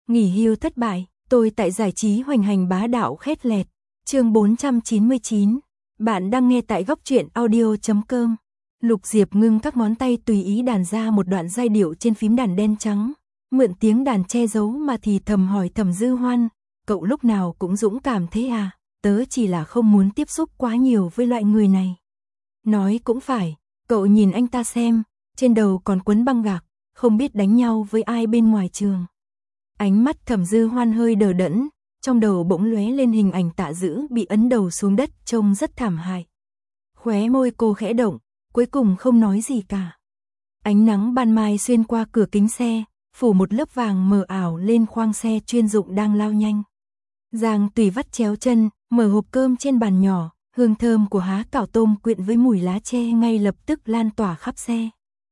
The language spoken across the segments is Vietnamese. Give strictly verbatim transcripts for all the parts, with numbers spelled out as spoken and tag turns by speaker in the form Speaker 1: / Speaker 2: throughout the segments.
Speaker 1: Nghỉ hưu thất bại, tôi tại giải trí hoành hành bá đạo khét lẹt. Chương bốn trăm chín mươi chín. Bạn đang nghe tại góc truyện audio chấm com. Lục Diệp ngưng các ngón tay tùy ý đàn ra một đoạn giai điệu trên phím đàn đen trắng, mượn tiếng đàn che giấu mà thì thầm hỏi Thẩm Dư Hoan, cậu lúc nào cũng dũng cảm thế à? Tớ chỉ là không muốn tiếp xúc quá nhiều với loại người này. Nói cũng phải, cậu nhìn anh ta xem, trên đầu còn quấn băng gạc, không biết đánh nhau với ai bên ngoài trường. Ánh mắt Thẩm Dư Hoan hơi đờ đẫn, trong đầu bỗng lóe lên hình ảnh Tạ Dữ bị ấn đầu xuống đất trông rất thảm hại. Khóe môi cô khẽ động, cuối cùng không nói gì cả. Ánh nắng ban mai xuyên qua cửa kính xe, phủ một lớp vàng mờ ảo lên khoang xe chuyên dụng đang lao nhanh. Giang Tùy vắt chéo chân, mở hộp cơm trên bàn nhỏ, hương thơm của há cảo tôm quyện với mùi lá tre ngay lập tức lan tỏa khắp xe.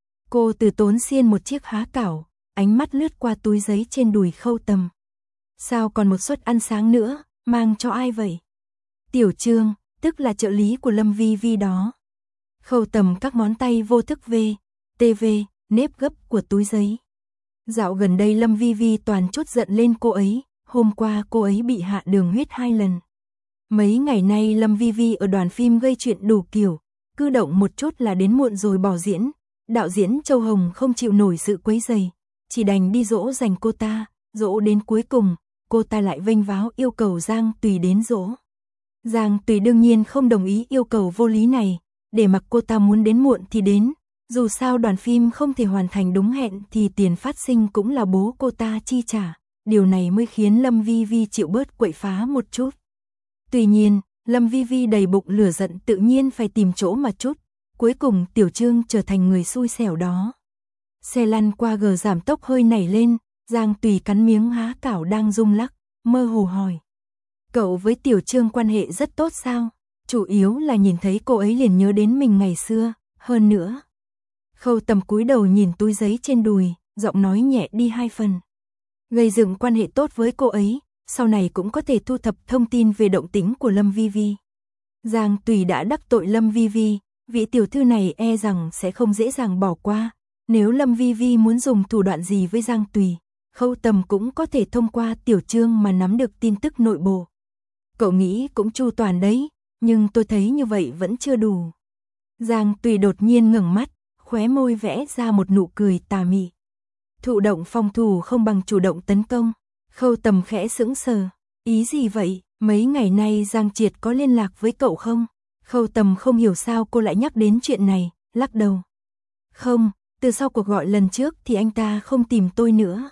Speaker 1: Cô từ tốn xiên một chiếc há cảo, ánh mắt lướt qua túi giấy trên đùi Khâu Tầm. Sao còn một suất ăn sáng nữa, mang cho ai vậy? Tiểu Trương, tức là trợ lý của Lâm Vi Vi đó. Khâu Tầm các ngón tay vô thức về, tê vê, nếp gấp của túi giấy. Dạo gần đây Lâm Vi Vi toàn trút giận lên cô ấy, hôm qua cô ấy bị hạ đường huyết hai lần. Mấy ngày nay Lâm Vi Vi ở đoàn phim gây chuyện đủ kiểu, cứ động một chút là đến muộn rồi bỏ diễn. Đạo diễn Châu Hồng không chịu nổi sự quấy rầy, chỉ đành đi dỗ dành cô ta, dỗ đến cuối cùng, cô ta lại vênh váo yêu cầu Giang Tùy đến dỗ. Giang Tùy đương nhiên không đồng ý yêu cầu vô lý này, để mặc cô ta muốn đến muộn thì đến, dù sao đoàn phim không thể hoàn thành đúng hẹn thì tiền phát sinh cũng là bố cô ta chi trả, điều này mới khiến Lâm Vi Vi chịu bớt quậy phá một chút. Tuy nhiên, Lâm Vi Vi đầy bụng lửa giận tự nhiên phải tìm chỗ mà chút. Cuối cùng Tiểu Trương trở thành người xui xẻo đó. Xe lăn qua gờ giảm tốc hơi nảy lên, Giang Tùy cắn miếng há cảo đang rung lắc, mơ hồ hỏi. Cậu với Tiểu Trương quan hệ rất tốt sao? Chủ yếu là nhìn thấy cô ấy liền nhớ đến mình ngày xưa, hơn nữa. Khâu Tầm cúi đầu nhìn túi giấy trên đùi, giọng nói nhẹ đi hai phần. Gây dựng quan hệ tốt với cô ấy, sau này cũng có thể thu thập thông tin về động tĩnh của Lâm Vi Vi. Giang Tùy đã đắc tội Lâm Vi Vi. Vị tiểu thư này e rằng sẽ không dễ dàng bỏ qua, nếu Lâm Vi Vi muốn dùng thủ đoạn gì với Giang Tùy, Khâu Tầm cũng có thể thông qua Tiểu Trương mà nắm được tin tức nội bộ. Cậu nghĩ cũng chu toàn đấy, nhưng tôi thấy như vậy vẫn chưa đủ. Giang Tùy đột nhiên ngẩng mắt, khóe môi vẽ ra một nụ cười tà mị. Thụ động phòng thủ không bằng chủ động tấn công. Khâu Tầm khẽ sững sờ, ý gì vậy, mấy ngày nay Giang Triệt có liên lạc với cậu không? Khâu Tầm không hiểu sao cô lại nhắc đến chuyện này, lắc đầu. Không, từ sau cuộc gọi lần trước thì anh ta không tìm tôi nữa.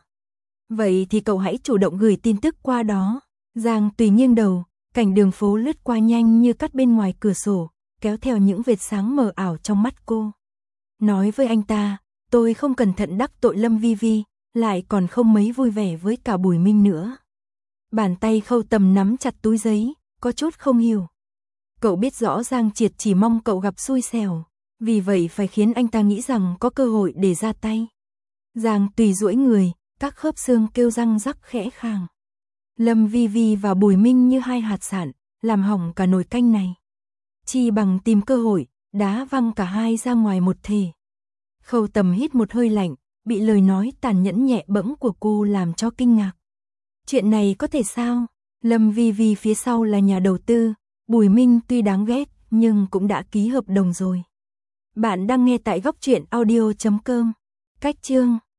Speaker 1: Vậy thì cậu hãy chủ động gửi tin tức qua đó. Giang Tùy nghiêng đầu, cảnh đường phố lướt qua nhanh như cắt bên ngoài cửa sổ, kéo theo những vệt sáng mờ ảo trong mắt cô. Nói với anh ta, tôi không cẩn thận đắc tội Lâm Vi Vi, lại còn không mấy vui vẻ với cả Bùi Minh nữa. Bàn tay Khâu Tầm nắm chặt túi giấy, có chút không hiểu. Cậu biết rõ Giang Triệt chỉ mong cậu gặp xui xẻo, vì vậy phải khiến anh ta nghĩ rằng có cơ hội để ra tay. Giang Tùy duỗi người, các khớp xương kêu răng rắc khẽ khàng. Lâm Vi Vi và Bùi Minh như hai hạt sạn, làm hỏng cả nồi canh này. Chi bằng tìm cơ hội, đá văng cả hai ra ngoài một thể. Khâu Tầm hít một hơi lạnh, bị lời nói tàn nhẫn nhẹ bẫng của cô làm cho kinh ngạc. Chuyện này có thể sao? Lâm Vi Vi phía sau là nhà đầu tư. Bùi Minh tuy đáng ghét, nhưng cũng đã ký hợp đồng rồi. Bạn đang nghe tại góc truyện audio chấm com. Cách chương